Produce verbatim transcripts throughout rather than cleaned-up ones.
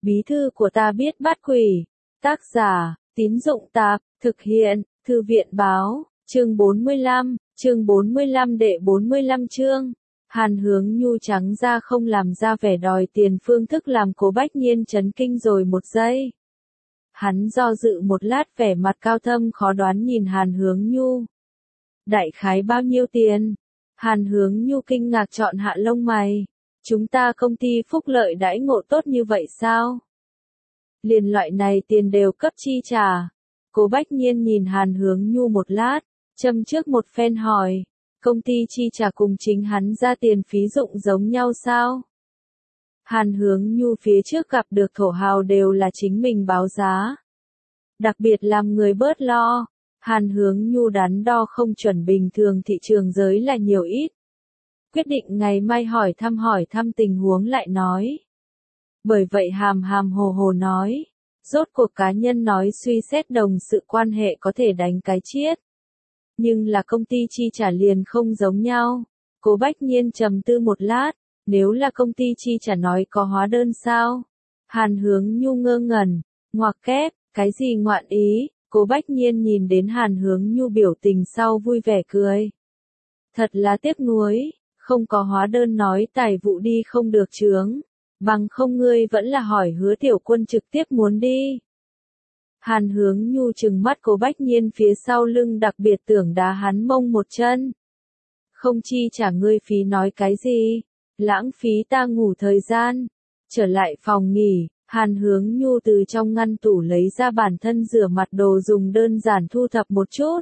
Bí thư của ta biết bắt quỷ. Tác giả, Tín Dụng Tạp, thực hiện, Thư viện Báo, chương bốn mươi lăm, chương bốn mươi lăm đệ bốn mươi lăm chương. Hàn Hướng Nhu trắng ra không làm ra vẻ đòi tiền phương thức làm Cố Bách Nhiên chấn kinh rồi một giây. Hắn do dự một lát vẻ mặt cao thâm khó đoán nhìn Hàn Hướng Nhu. Đại khái bao nhiêu tiền? Hàn Hướng Nhu kinh ngạc chọn hạ lông mày. Chúng ta công ty phúc lợi đãi ngộ tốt như vậy sao? Liền loại này tiền đều cấp chi trả. Cố Bách Nhiên nhìn Hàn Hướng Nhu một lát, châm trước một phen hỏi, công ty chi trả cùng chính hắn ra tiền phí dụng giống nhau sao? Hàn Hướng Nhu phía trước gặp được thổ hào đều là chính mình báo giá. Đặc biệt làm người bớt lo, Hàn Hướng Nhu đắn đo không chuẩn bình thường thị trường giới là nhiều ít. Quyết định ngày mai hỏi thăm hỏi thăm tình huống lại nói. Bởi vậy hàm hàm hồ hồ nói, rốt cuộc cá nhân nói suy xét đồng sự quan hệ có thể đánh cái chiết. Nhưng là công ty chi trả liền không giống nhau. Cố Bách Nhiên trầm tư một lát, nếu là công ty chi trả nói có hóa đơn sao? Hàn Hướng Nhu ngơ ngẩn, ngoặc kép, cái gì ngoạn ý? Cố Bách Nhiên nhìn đến Hàn Hướng Nhu biểu tình sau vui vẻ cười. Thật là tiếc nuối, không có hóa đơn nói tài vụ đi không được chướng. Bằng không ngươi vẫn là hỏi Hứa Tiểu Quân trực tiếp muốn đi. Hàn Hướng Nhu trừng mắt Cố Bách Nhiên phía sau lưng đặc biệt tưởng đá hắn mông một chân. Không chi trả ngươi phí nói cái gì, lãng phí ta ngủ thời gian. Trở lại phòng nghỉ, Hàn Hướng Nhu từ trong ngăn tủ lấy ra bản thân rửa mặt đồ dùng đơn giản thu thập một chút.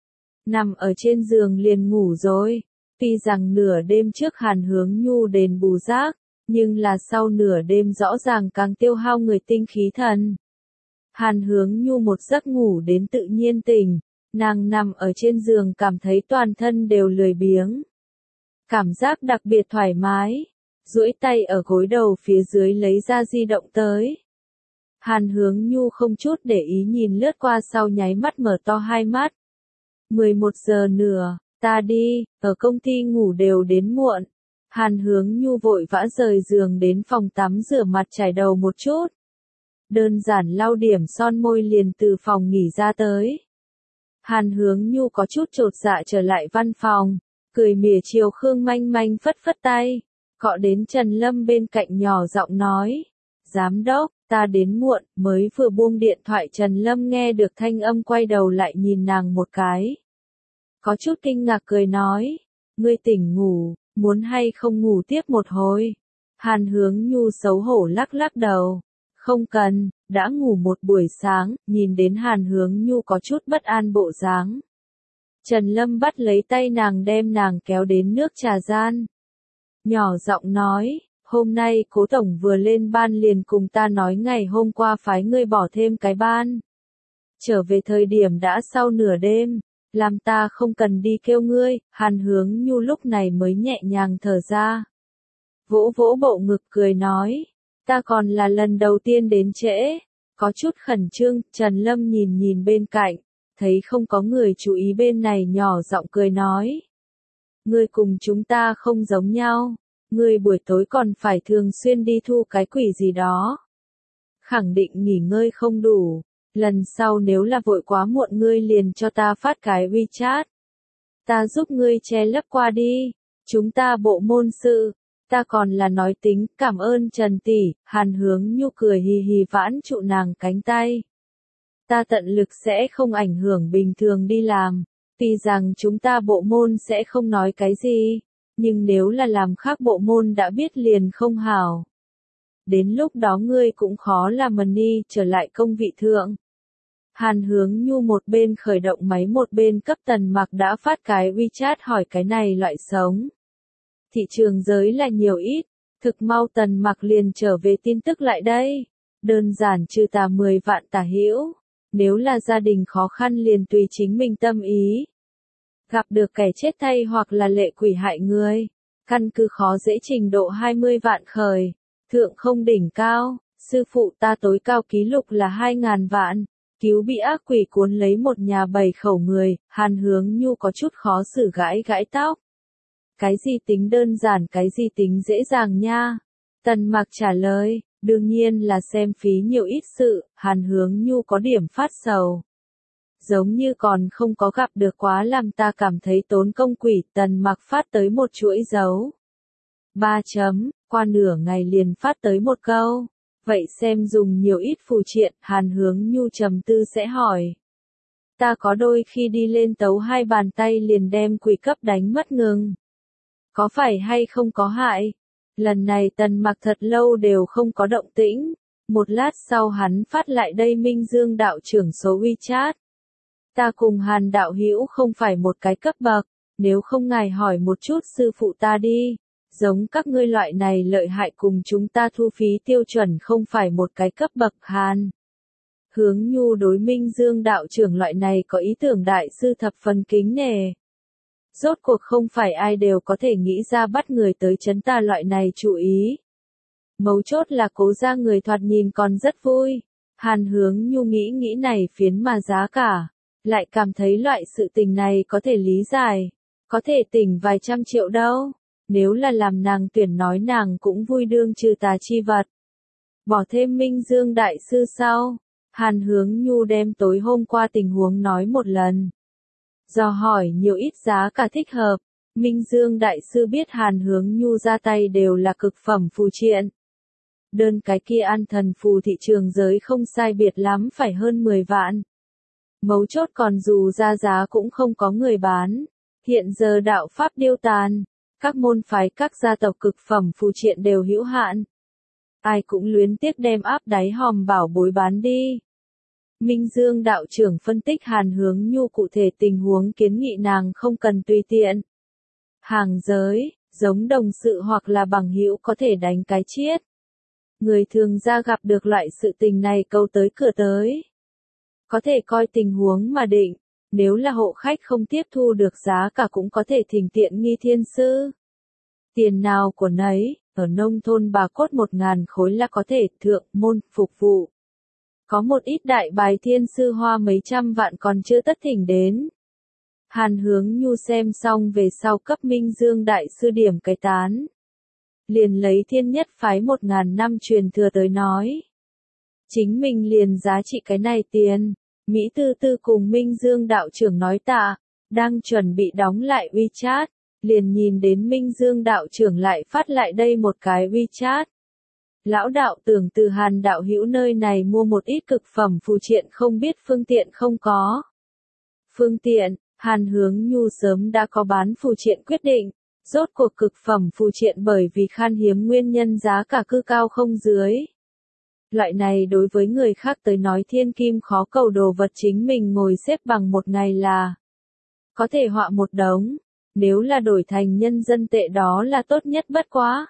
Nằm ở trên giường liền ngủ rồi. Tuy rằng nửa đêm trước Hàn Hướng Nhu đền bù giác, nhưng là sau nửa đêm rõ ràng càng tiêu hao người tinh khí thần. Hàn Hướng Nhu một giấc ngủ đến tự nhiên tỉnh, nàng nằm ở trên giường cảm thấy toàn thân đều lười biếng. Cảm giác đặc biệt thoải mái, duỗi tay ở gối đầu phía dưới lấy ra di động tới. Hàn Hướng Nhu không chút để ý nhìn lướt qua sau nháy mắt mở to hai mắt. mười một giờ nửa, ta đi, ở công ty ngủ đều đến muộn. Hàn Hướng Nhu vội vã rời giường đến phòng tắm rửa mặt chải đầu một chút. Đơn giản lau điểm son môi liền từ phòng nghỉ ra tới. Hàn Hướng Nhu có chút chột dạ trở lại văn phòng, cười mỉa chiều Khương Manh Manh phất phất tay, cọ đến Trần Lâm bên cạnh nhỏ giọng nói, giám đốc, ta đến muộn, mới vừa buông điện thoại Trần Lâm nghe được thanh âm quay đầu lại nhìn nàng một cái. Có chút kinh ngạc cười nói, ngươi tỉnh ngủ, muốn hay không ngủ tiếp một hồi. Hàn Hướng Nhu xấu hổ lắc lắc đầu, không cần, đã ngủ một buổi sáng, nhìn đến Hàn Hướng Nhu có chút bất an bộ dáng. Trần Lâm bắt lấy tay nàng đem nàng kéo đến nước trà gian. Nhỏ giọng nói, hôm nay Cố Tổng vừa lên ban liền cùng ta nói ngày hôm qua phái ngươi bỏ thêm cái ban. Trở về thời điểm đã sau nửa đêm, làm ta không cần đi kêu ngươi. Hàn Hướng Nhu lúc này mới nhẹ nhàng thở ra. Vỗ vỗ bộ ngực cười nói, ta còn là lần đầu tiên đến trễ, có chút khẩn trương. Trần Lâm nhìn nhìn bên cạnh, thấy không có người chú ý bên này nhỏ giọng cười nói. Ngươi cùng chúng ta không giống nhau, ngươi buổi tối còn phải thường xuyên đi thu cái quỷ gì đó. Khẳng định nghỉ ngơi không đủ, lần sau nếu là vội quá muộn ngươi liền cho ta phát cái WeChat. Ta giúp ngươi che lấp qua đi, chúng ta bộ môn sự. Ta còn là nói tính, cảm ơn Trần tỷ. Hàn Hướng Nhu cười hì hì vãn trụ nàng cánh tay. Ta tận lực sẽ không ảnh hưởng bình thường đi làm, tuy rằng chúng ta bộ môn sẽ không nói cái gì, nhưng nếu là làm khác bộ môn đã biết liền không hảo. Đến lúc đó ngươi cũng khó làm money trở lại công vị thượng. Hàn Hướng Nhu một bên khởi động máy một bên cấp Tần Mặc đã phát cái WeChat hỏi cái này loại sống. Thị trường giới là nhiều ít, thực mau Tần Mặc liền trở về tin tức lại đây. Đơn giản trừ tà mười vạn tà hữu, nếu là gia đình khó khăn liền tùy chính mình tâm ý. Gặp được kẻ chết thay hoặc là lệ quỷ hại người, căn cứ khó dễ trình độ hai mươi vạn khởi, thượng không đỉnh cao, sư phụ ta tối cao ký lục là hai ngàn vạn, cứu bị ác quỷ cuốn lấy một nhà bảy khẩu người. Hàn Hướng Nhu có chút khó xử gãi gãi tóc. Cái gì tính đơn giản cái gì tính dễ dàng nha? Tần Mặc trả lời, Đương nhiên là xem phí nhiều ít sự, Hàn Hướng Nhu có điểm phát sầu. Giống như còn không có gặp được quá làm ta cảm thấy tốn công quỷ, Tần Mặc phát tới một chuỗi dấu. Ba chấm, qua nửa ngày liền phát tới một câu. Vậy xem dùng nhiều ít phù triện, Hàn Hướng Nhu trầm tư sẽ hỏi. Ta có đôi khi đi lên tấu hai bàn tay liền đem quỷ cấp đánh mất ngừng. Có phải hay không có hại? Lần này Tần Mặc thật lâu đều không có động tĩnh. Một lát sau hắn phát lại đây Minh Dương đạo trưởng số WeChat. Ta cùng Hàn đạo hữu không phải một cái cấp bậc, nếu không ngài hỏi một chút sư phụ ta đi. Giống các ngươi loại này lợi hại cùng chúng ta thu phí tiêu chuẩn không phải một cái cấp bậc. Hàn Hướng Nhu đối Minh Dương đạo trưởng loại này có ý tưởng đại sư thập phần kính nể. Rốt cuộc không phải ai đều có thể nghĩ ra bắt người tới chấn tà loại này chú ý. Mấu chốt là cố ra người thoạt nhìn còn rất vui. Hàn Hướng Nhu nghĩ nghĩ này phiến mà giá cả. Lại cảm thấy loại sự tình này có thể lý giải. Có thể tỉnh vài trăm triệu đâu. Nếu là làm nàng tuyển nói nàng cũng vui đương trừ tà chi vật. Bỏ thêm Minh Dương đại sư sau. Hàn Hướng Nhu đem tối hôm qua tình huống nói một lần. Do hỏi nhiều ít giá cả thích hợp. Minh Dương đại sư biết Hàn Hướng Nhu ra tay đều là cực phẩm phù triện. Đơn cái kia an thần phù thị trường giới không sai biệt lắm phải hơn mười vạn. Mấu chốt còn dù ra giá cũng không có người bán. Hiện giờ đạo pháp điêu tàn. Các môn phái các gia tộc cực phẩm phù triện đều hữu hạn. Ai cũng luyến tiếc đem áp đáy hòm bảo bối bán đi. Minh Dương đạo trưởng phân tích Hàn Hướng Nhu cụ thể tình huống kiến nghị nàng không cần tùy tiện. Hàng giới, giống đồng sự hoặc là bằng hữu có thể đánh cái chiết. Người thường ra gặp được loại sự tình này câu tới cửa tới. Có thể coi tình huống mà định, nếu là hộ khách không tiếp thu được giá cả cũng có thể thỉnh tiện nghi thiên sư. Tiền nào của nấy, ở nông thôn bà cốt một ngàn khối là có thể thượng môn phục vụ. Có một ít đại bài thiên sư hoa mấy trăm vạn còn chưa tất thỉnh đến. Hàn Hướng Nhu xem xong về sau cấp Minh Dương đại sư điểm cái tán. Liền lấy thiên nhất phái một ngàn năm truyền thừa tới nói. Chính mình liền giá trị cái này tiền. Mỹ Tư Tư cùng Minh Dương đạo trưởng nói tạ, đang chuẩn bị đóng lại WeChat, liền nhìn đến Minh Dương đạo trưởng lại phát lại đây một cái WeChat. Lão đạo tưởng từ Hàn đạo hữu nơi này mua một ít cực phẩm phù triện không biết phương tiện không có. Phương tiện, Hàn Hướng Nhu sớm đã có bán phù triện quyết định, rốt cuộc cực phẩm phù triện bởi vì khan hiếm nguyên nhân giá cả cư cao không dưới. Loại này đối với người khác tới nói thiên kim khó cầu đồ vật chính mình ngồi xếp bằng một ngày là có thể họa một đống, nếu là đổi thành nhân dân tệ đó là tốt nhất bất quá.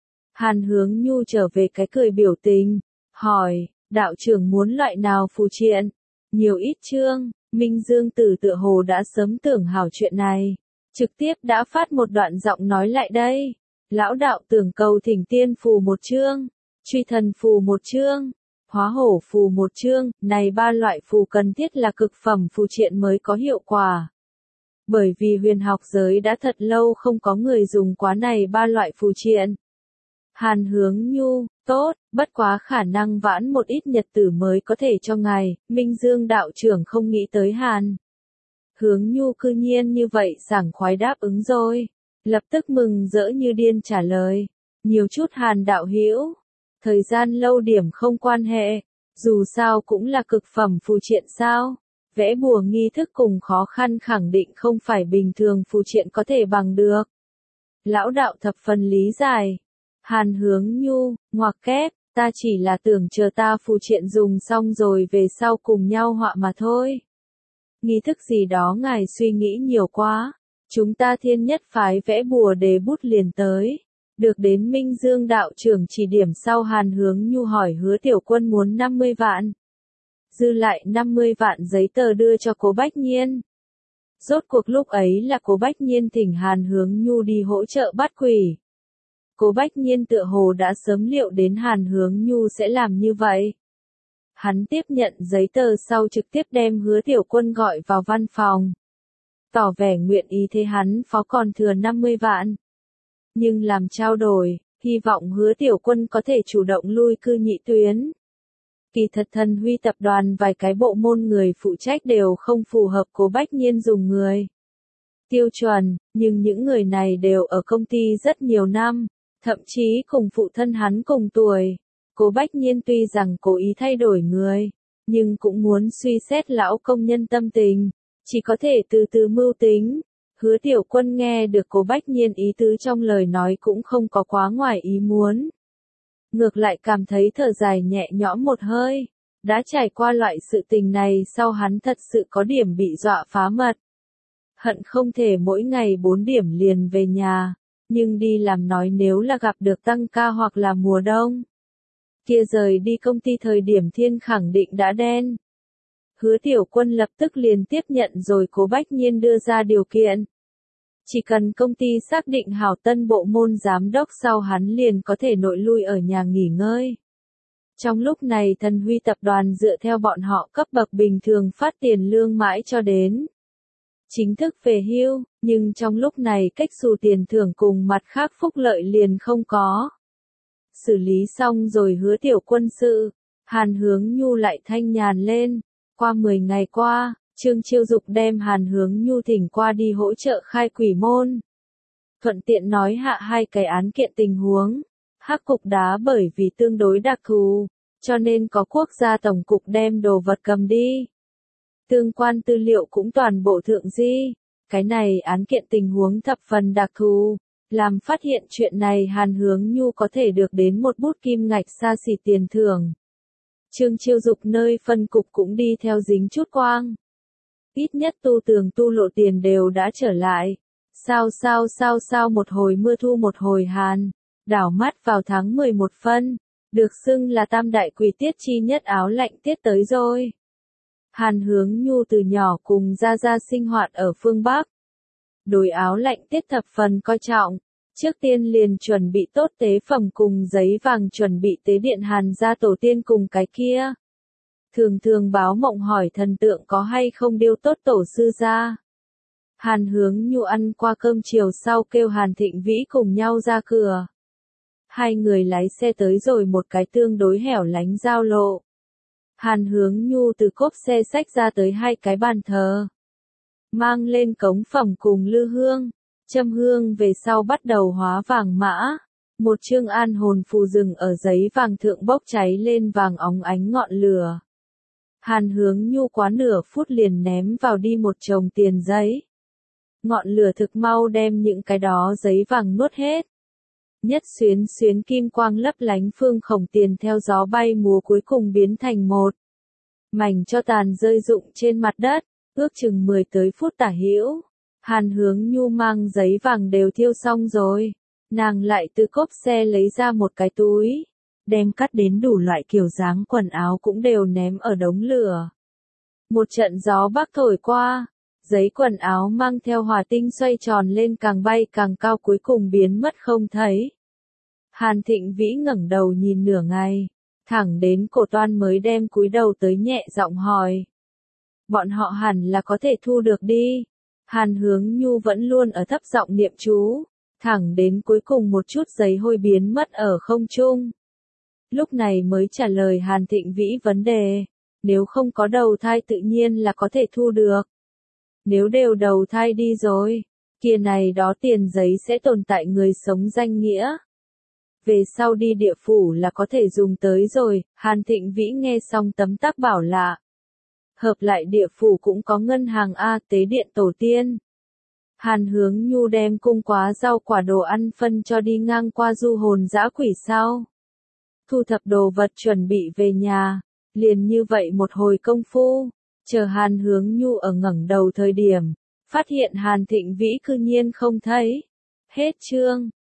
Hàn Hướng Nhu trở về cái cười biểu tình, hỏi, đạo trưởng muốn loại nào phù triện? Nhiều ít chương, Minh Dương Tử tựa hồ đã sớm tưởng hảo chuyện này, trực tiếp đã phát một đoạn giọng nói lại đây. Lão đạo tưởng cầu thỉnh tiên phù một chương, truy thần phù một chương, hóa hổ phù một chương, này ba loại phù cần thiết là cực phẩm phù triện mới có hiệu quả. Bởi vì huyền học giới đã thật lâu không có người dùng quá này ba loại phù triện. Hàn Hướng Nhu, tốt, bất quá khả năng vãn một ít nhật tử mới có thể cho ngài, Minh Dương đạo trưởng không nghĩ tới Hàn. Hướng Nhu cư nhiên như vậy sảng khoái đáp ứng rồi, lập tức mừng rỡ như điên trả lời, nhiều chút Hàn đạo hữu, thời gian lâu điểm không quan hệ, dù sao cũng là cực phẩm phù triện sao, vẽ bùa nghi thức cùng khó khăn khẳng định không phải bình thường phù triện có thể bằng được. Lão đạo thập phần lý giải. Hàn Hướng Nhu, ngoặc kép, ta chỉ là tưởng chờ ta phù triện dùng xong rồi về sau cùng nhau họa mà thôi. Nghi thức gì đó ngài suy nghĩ nhiều quá, chúng ta thiên nhất phái vẽ bùa đề bút liền tới. Được đến Minh Dương đạo trưởng chỉ điểm sau Hàn Hướng Nhu hỏi Hứa Tiểu Quân muốn năm mươi vạn. Dư lại năm mươi vạn giấy tờ đưa cho Cố Bách Nhiên. Rốt cuộc lúc ấy là Cố Bách Nhiên thỉnh Hàn Hướng Nhu đi hỗ trợ bắt quỷ. Cố Bách Nhiên tựa hồ đã sớm liệu đến Hàn Hướng Nhu sẽ làm như vậy. Hắn tiếp nhận giấy tờ sau trực tiếp đem Hứa Tiểu Quân gọi vào văn phòng. Tỏ vẻ nguyện ý thế hắn phó còn thừa năm mươi vạn. Nhưng làm trao đổi, hy vọng Hứa Tiểu Quân có thể chủ động lui cư nhị tuyến. Kỳ thật Thần Huy tập đoàn vài cái bộ môn người phụ trách đều không phù hợp Cố Bách Nhiên dùng người tiêu chuẩn, nhưng những người này đều ở công ty rất nhiều năm, thậm chí cùng phụ thân hắn cùng tuổi. Cố Bách Nhiên tuy rằng cố ý thay đổi người, nhưng cũng muốn suy xét lão công nhân tâm tình, chỉ có thể từ từ mưu tính. Hứa Tiểu Quân nghe được Cố Bách Nhiên ý tứ trong lời nói cũng không có quá ngoài ý muốn. Ngược lại cảm thấy thở dài nhẹ nhõm một hơi. Đã trải qua loại sự tình này sau hắn thật sự có điểm bị dọa phá mật. Hận không thể mỗi ngày bốn điểm liền về nhà, nhưng đi làm nói nếu là gặp được tăng ca hoặc là mùa đông. Kia rời đi công ty thời điểm thiên khẳng định đã đen. Hứa Tiểu Quân lập tức liền tiếp nhận rồi Cố Bách Nhiên đưa ra điều kiện. Chỉ cần công ty xác định hảo tân bộ môn giám đốc sau hắn liền có thể nội lui ở nhà nghỉ ngơi. Trong lúc này Thần Huy tập đoàn dựa theo bọn họ cấp bậc bình thường phát tiền lương mãi cho đến chính thức về hưu, nhưng trong lúc này cách xù tiền thưởng cùng mặt khác phúc lợi liền không có. Xử lý xong rồi Hứa Tiểu Quân sự, Hàn Hướng Nhu lại thanh nhàn lên. Qua mười ngày qua, Trương Chiêu Dục đem Hàn Hướng Nhu thỉnh qua đi hỗ trợ khai quỷ môn. Thuận tiện nói hạ hai cái án kiện tình huống. Hắc cục đá bởi vì tương đối đặc thù, cho nên có quốc gia tổng cục đem đồ vật cầm đi. Tương quan tư liệu cũng toàn bộ thượng di. Cái này án kiện tình huống thập phần đặc thù. Làm phát hiện chuyện này Hàn Hướng Nhu có thể được đến một bút kim ngạch xa xỉ tiền thưởng. Trương Chiêu Dục nơi phân cục cũng đi theo dính chút quang. Ít nhất tu tường tu lộ tiền đều đã trở lại. Sao sao sao sao một hồi mưa thu một hồi hàn. Đảo mắt vào tháng mười một phân. Được xưng là tam đại quỷ tiết chi nhất áo lạnh tiết tới rồi. Hàn Hướng Nhu từ nhỏ cùng Gia Gia sinh hoạt ở phương Bắc. Đối áo lạnh tiết thập phần coi trọng. Trước tiên liền chuẩn bị tốt tế phẩm cùng giấy vàng chuẩn bị tế điện Hàn gia tổ tiên cùng cái kia. Thường thường báo mộng hỏi thần tượng có hay không điêu tốt tổ sư gia. Hàn Hướng Nhu ăn qua cơm chiều sau kêu Hàn Thịnh Vĩ cùng nhau ra cửa. Hai người lái xe tới rồi một cái tương đối hẻo lánh giao lộ. Hàn Hướng Nhu từ cốp xe xách ra tới hai cái bàn thờ. Mang lên cống phẩm cùng lư hương. Châm hương về sau bắt đầu hóa vàng mã. Một chương an hồn phù rừng ở giấy vàng thượng bốc cháy lên vàng óng ánh ngọn lửa. Hàn Hướng Nhu quá nửa phút liền ném vào đi một chồng tiền giấy. Ngọn lửa thực mau đem những cái đó giấy vàng nuốt hết. Nhất xuyến xuyến kim quang lấp lánh phương khổng tiền theo gió bay múa cuối cùng biến thành một mảnh cho tàn rơi rụng trên mặt đất, ước chừng mười tới phút tả hữu. Hàn Hướng Nhu mang giấy vàng đều thiêu xong rồi. Nàng lại từ cốp xe lấy ra một cái túi. Đem cắt đến đủ loại kiểu dáng quần áo cũng đều ném ở đống lửa. Một trận gió bắc thổi qua. Giấy quần áo mang theo hỏa tinh xoay tròn lên càng bay càng cao cuối cùng biến mất không thấy. Hàn Thịnh Vĩ ngẩng đầu nhìn nửa ngày. Thẳng đến cổ toan mới đem cúi đầu tới nhẹ giọng hỏi. Bọn họ hẳn là có thể thu được đi. Hàn Hướng Nhu vẫn luôn ở thấp giọng niệm chú, thẳng đến cuối cùng một chút giấy hôi biến mất ở không trung. Lúc này mới trả lời Hàn Thịnh Vĩ vấn đề, nếu không có đầu thai tự nhiên là có thể thu được. Nếu đều đầu thai đi rồi, kia này đó tiền giấy sẽ tồn tại người sống danh nghĩa. Về sau đi địa phủ là có thể dùng tới rồi, Hàn Thịnh Vĩ nghe xong tấm tắc bảo lạ. Hợp lại địa phủ cũng có ngân hàng A tế điện tổ tiên. Hàn Hướng Nhu đem cung quá rau quả đồ ăn phân cho đi ngang qua du hồn dã quỷ sau. Thu thập đồ vật chuẩn bị về nhà, liền như vậy một hồi công phu, chờ Hàn Hướng Nhu ở ngẩng đầu thời điểm, phát hiện Hàn Thịnh Vĩ cư nhiên không thấy. Hết chương.